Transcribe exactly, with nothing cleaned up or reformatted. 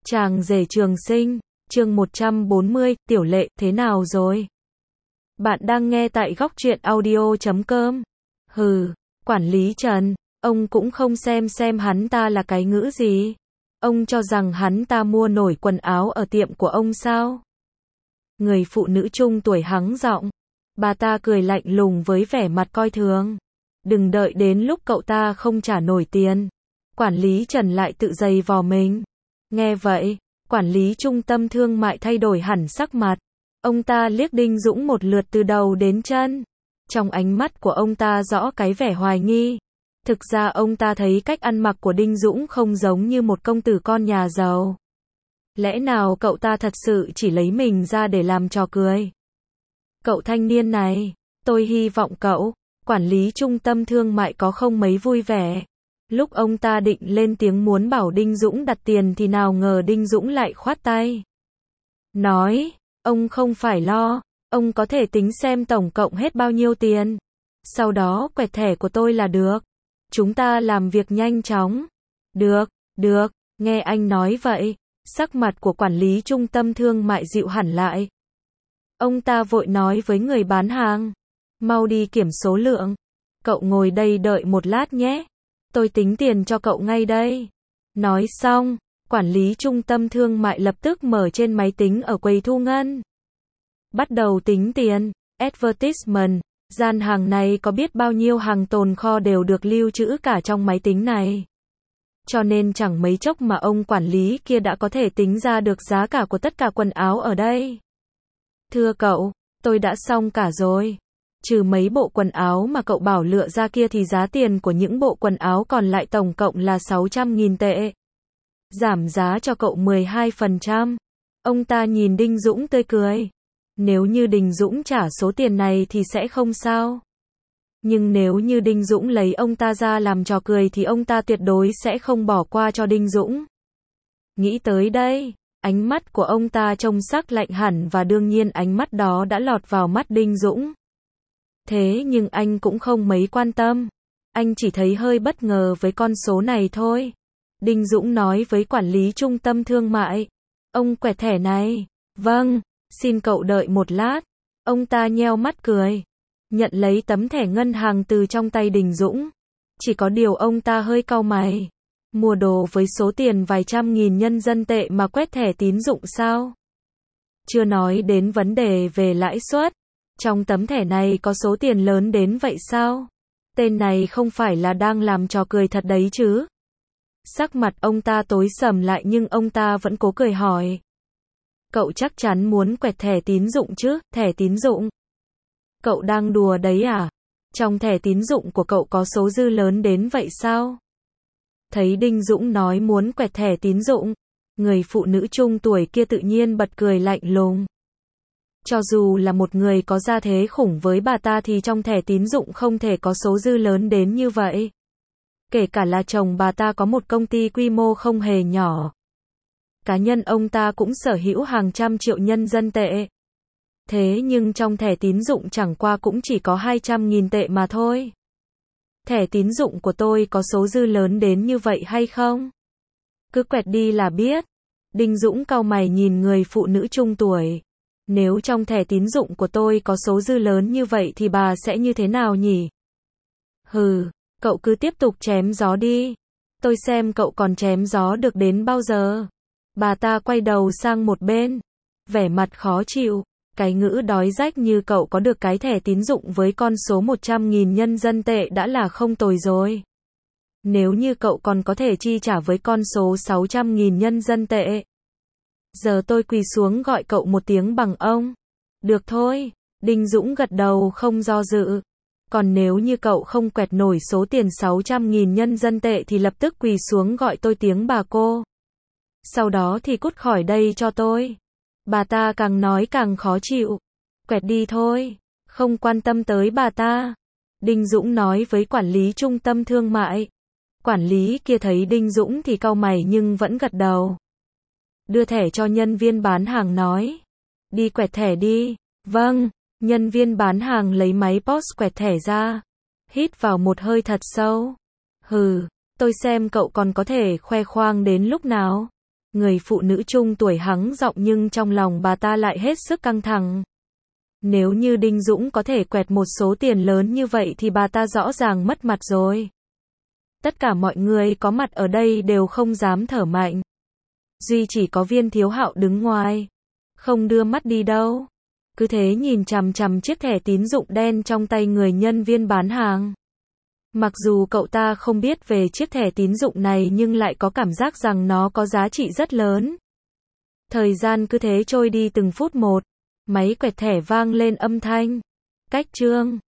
Chàng rể trường sinh, chương một trăm bốn mươi, Tiểu Lệ, thế nào rồi? Bạn đang nghe tại góc truyện audio chấm com. Hừ, quản lý Trần, ông cũng không xem xem hắn ta là cái ngữ gì. Ông cho rằng hắn ta mua nổi quần áo ở tiệm của ông sao? Người phụ nữ trung tuổi hắng giọng. Bà ta cười lạnh lùng với vẻ mặt coi thường. Đừng đợi đến lúc cậu ta không trả nổi tiền. Quản lý Trần lại tự giày vò mình. Nghe vậy, quản lý trung tâm thương mại thay đổi hẳn sắc mặt. Ông ta liếc Đinh Dũng một lượt từ đầu đến chân. Trong ánh mắt của ông ta rõ cái vẻ hoài nghi. Thực ra ông ta thấy cách ăn mặc của Đinh Dũng không giống như một công tử con nhà giàu. Lẽ nào cậu ta thật sự chỉ lấy mình ra để làm trò cười? Cậu thanh niên này, tôi hy vọng cậu, quản lý trung tâm thương mại có không mấy vui vẻ. Lúc ông ta định lên tiếng muốn bảo Đinh Dũng đặt tiền thì nào ngờ Đinh Dũng lại khoát tay. Nói, ông không phải lo, ông có thể tính xem tổng cộng hết bao nhiêu tiền. Sau đó quẹt thẻ của tôi là được. Chúng ta làm việc nhanh chóng. Được, được, nghe anh nói vậy, sắc mặt của quản lý trung tâm thương mại dịu hẳn lại. Ông ta vội nói với người bán hàng. Mau đi kiểm số lượng. Cậu ngồi đây đợi một lát nhé. Tôi tính tiền cho cậu ngay đây. Nói xong, quản lý trung tâm thương mại lập tức mở trên máy tính ở quầy thu ngân. Bắt đầu tính tiền. Advertisement. Gian hàng này có biết bao nhiêu hàng tồn kho đều được lưu trữ cả trong máy tính này. Cho nên chẳng mấy chốc mà ông quản lý kia đã có thể tính ra được giá cả của tất cả quần áo ở đây. Thưa cậu, tôi đã xong cả rồi. Trừ mấy bộ quần áo mà cậu bảo lựa ra kia thì giá tiền của những bộ quần áo còn lại tổng cộng là sáu trăm nghìn tệ. Giảm giá cho cậu mười hai phần trăm. Ông ta nhìn Đinh Dũng tươi cười. Nếu như Đinh Dũng trả số tiền này thì sẽ không sao. Nhưng nếu như Đinh Dũng lấy ông ta ra làm trò cười thì ông ta tuyệt đối sẽ không bỏ qua cho Đinh Dũng. Nghĩ tới đây, ánh mắt của ông ta trông sắc lạnh hẳn và đương nhiên ánh mắt đó đã lọt vào mắt Đinh Dũng. Thế nhưng anh cũng không mấy quan tâm. Anh chỉ thấy hơi bất ngờ với con số này thôi. Đinh Dũng nói với quản lý trung tâm thương mại. Ông quẹt thẻ này. Vâng, xin cậu đợi một lát. Ông ta nheo mắt cười. Nhận lấy tấm thẻ ngân hàng từ trong tay Đinh Dũng. Chỉ có điều ông ta hơi cau mày. Mua đồ với số tiền vài trăm nghìn nhân dân tệ mà quét thẻ tín dụng sao? Chưa nói đến vấn đề về lãi suất. Trong tấm thẻ này có số tiền lớn đến vậy sao? Tên này không phải là đang làm trò cười thật đấy chứ? Sắc mặt ông ta tối sầm lại nhưng ông ta vẫn cố cười hỏi. Cậu chắc chắn muốn quẹt thẻ tín dụng chứ? Thẻ tín dụng? Cậu đang đùa đấy à? Trong thẻ tín dụng của cậu có số dư lớn đến vậy sao? Thấy Đinh Dũng nói muốn quẹt thẻ tín dụng, người phụ nữ trung tuổi kia tự nhiên bật cười lạnh lùng. Cho dù là một người có gia thế khủng với bà ta thì trong thẻ tín dụng không thể có số dư lớn đến như vậy. Kể cả là chồng bà ta có một công ty quy mô không hề nhỏ. Cá nhân ông ta cũng sở hữu hàng trăm triệu nhân dân tệ. Thế nhưng trong thẻ tín dụng chẳng qua cũng chỉ có hai trăm nghìn tệ mà thôi. Thẻ tín dụng của tôi có số dư lớn đến như vậy hay không? Cứ quẹt đi là biết. Đinh Dũng cau mày nhìn người phụ nữ trung tuổi. Nếu trong thẻ tín dụng của tôi có số dư lớn như vậy thì bà sẽ như thế nào nhỉ? Hừ, cậu cứ tiếp tục chém gió đi. Tôi xem cậu còn chém gió được đến bao giờ. Bà ta quay đầu sang một bên. Vẻ mặt khó chịu. Cái ngữ đói rách như cậu có được cái thẻ tín dụng với con số một trăm nghìn nhân dân tệ đã là không tồi rồi. Nếu như cậu còn có thể chi trả với con số sáu trăm nghìn nhân dân tệ. Giờ tôi quỳ xuống gọi cậu một tiếng bằng ông. Được thôi. Đinh Dũng gật đầu không do dự. Còn nếu như cậu không quẹt nổi số tiền sáu trăm nghìn nhân dân tệ thì lập tức quỳ xuống gọi tôi tiếng bà cô. Sau đó thì cút khỏi đây cho tôi. Bà ta càng nói càng khó chịu. Quẹt đi thôi. Không quan tâm tới bà ta. Đinh Dũng nói với quản lý trung tâm thương mại. Quản lý kia thấy Đinh Dũng thì cau mày nhưng vẫn gật đầu. Đưa thẻ cho nhân viên bán hàng nói. Đi quẹt thẻ đi. Vâng. Nhân viên bán hàng lấy máy pê ô ét quẹt thẻ ra. Hít vào một hơi thật sâu. Hừ, tôi xem cậu còn có thể khoe khoang đến lúc nào. Người phụ nữ trung tuổi hắng giọng nhưng trong lòng bà ta lại hết sức căng thẳng. Nếu như Đinh Dũng có thể quẹt một số tiền lớn như vậy thì bà ta rõ ràng mất mặt rồi. Tất cả mọi người có mặt ở đây đều không dám thở mạnh. Duy chỉ có Viên Thiếu Hạo đứng ngoài. Không đưa mắt đi đâu. Cứ thế nhìn chằm chằm chiếc thẻ tín dụng đen trong tay người nhân viên bán hàng. Mặc dù cậu ta không biết về chiếc thẻ tín dụng này nhưng lại có cảm giác rằng nó có giá trị rất lớn. Thời gian cứ thế trôi đi từng phút một. Máy quẹt thẻ vang lên âm thanh. Cách chương.